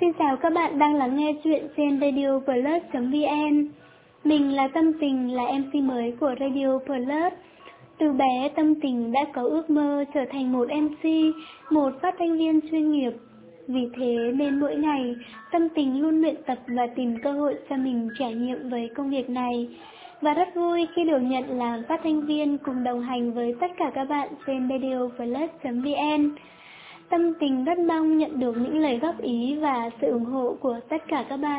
Xin chào các bạn đang lắng nghe chuyện trên Radio Plus.vn. Mình là Tâm Tình, là MC mới của Radio Plus. Từ bé Tâm Tình đã có ước mơ trở thành một MC, một phát thanh viên chuyên nghiệp. Vì thế nên mỗi ngày, Tâm Tình luôn luyện tập và tìm cơ hội cho mình trải nghiệm với công việc này. Và rất vui khi được nhận làm phát thanh viên cùng đồng hành với tất cả các bạn trên Radio Plus.vn. Tâm Tình rất mong nhận được những lời góp ý và sự ủng hộ của tất cả các bạn.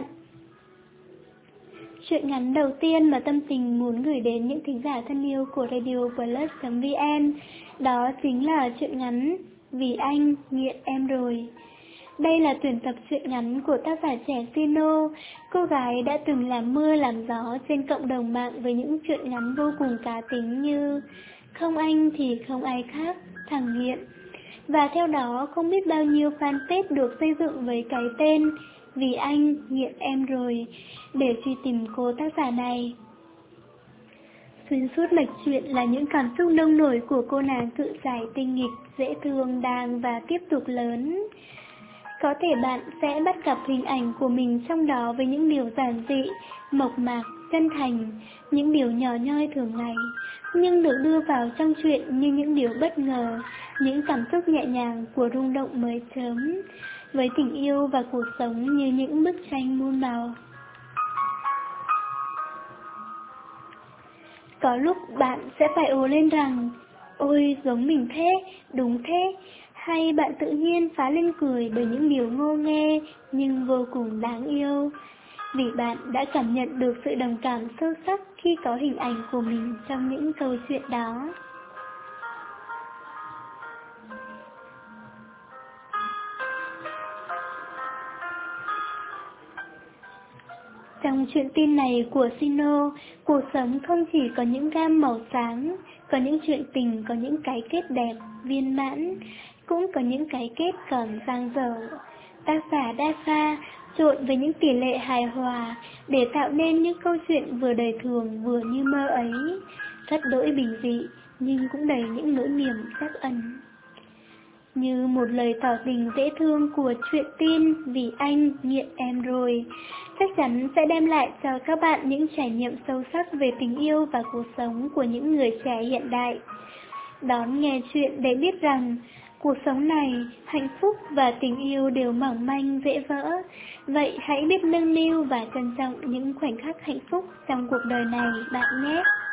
Truyện ngắn đầu tiên mà Tâm Tình muốn gửi đến những thính giả thân yêu của Radio Plus.vn đó chính là truyện ngắn Vì Anh Nghiện Em Rồi. Đây là tuyển tập truyện ngắn của tác giả trẻ Sino, cô gái đã từng làm mưa làm gió trên cộng đồng mạng với những truyện ngắn vô cùng cá tính như Không Anh Thì Không Ai Khác, Thằng Nghiện. Và theo đó không biết bao nhiêu fanpage được xây dựng với cái tên Vì Anh Nghiện Em Rồi để truy tìm cô tác giả này. Xuyên suốt mạch truyện là những cảm xúc nông nổi của cô nàng cự giải tinh nghịch, dễ thương, đang và tiếp tục lớn. Có thể bạn sẽ bắt gặp hình ảnh của mình trong đó với những điều giản dị, mộc mạc, chân thành, những điều nhỏ nhoi thường ngày, nhưng được đưa vào trong truyện như những điều bất ngờ, những cảm xúc nhẹ nhàng của rung động mới chớm, với tình yêu và cuộc sống như những bức tranh muôn màu. Có lúc bạn sẽ phải ồ lên rằng, ôi giống mình thế, đúng thế, hay bạn tự nhiên phá lên cười bởi những điều ngô nghê nhưng vô cùng đáng yêu, vì bạn đã cảm nhận được sự đồng cảm sâu sắc khi có hình ảnh của mình trong những câu chuyện đó. Trong truyện tin này của Sino, cuộc sống không chỉ có những gam màu sáng, có những chuyện tình, có những cái kết đẹp, viên mãn, cũng có những cái kết còn dang dở. Tác giả đa pha, trộn với những tỷ lệ hài hòa để tạo nên những câu chuyện vừa đời thường vừa như mơ ấy, rất đỗi bình dị nhưng cũng đầy những nỗi niềm trắc ẩn. Như một lời tỏ tình dễ thương của truyện tin Vì Anh Nghiện Em Rồi, chắc chắn sẽ đem lại cho các bạn những trải nghiệm sâu sắc về tình yêu và cuộc sống của những người trẻ hiện đại. Đón nghe chuyện để biết rằng cuộc sống này, hạnh phúc và tình yêu đều mỏng manh dễ vỡ. Vậy hãy biết nâng niu và trân trọng những khoảnh khắc hạnh phúc trong cuộc đời này bạn nhé.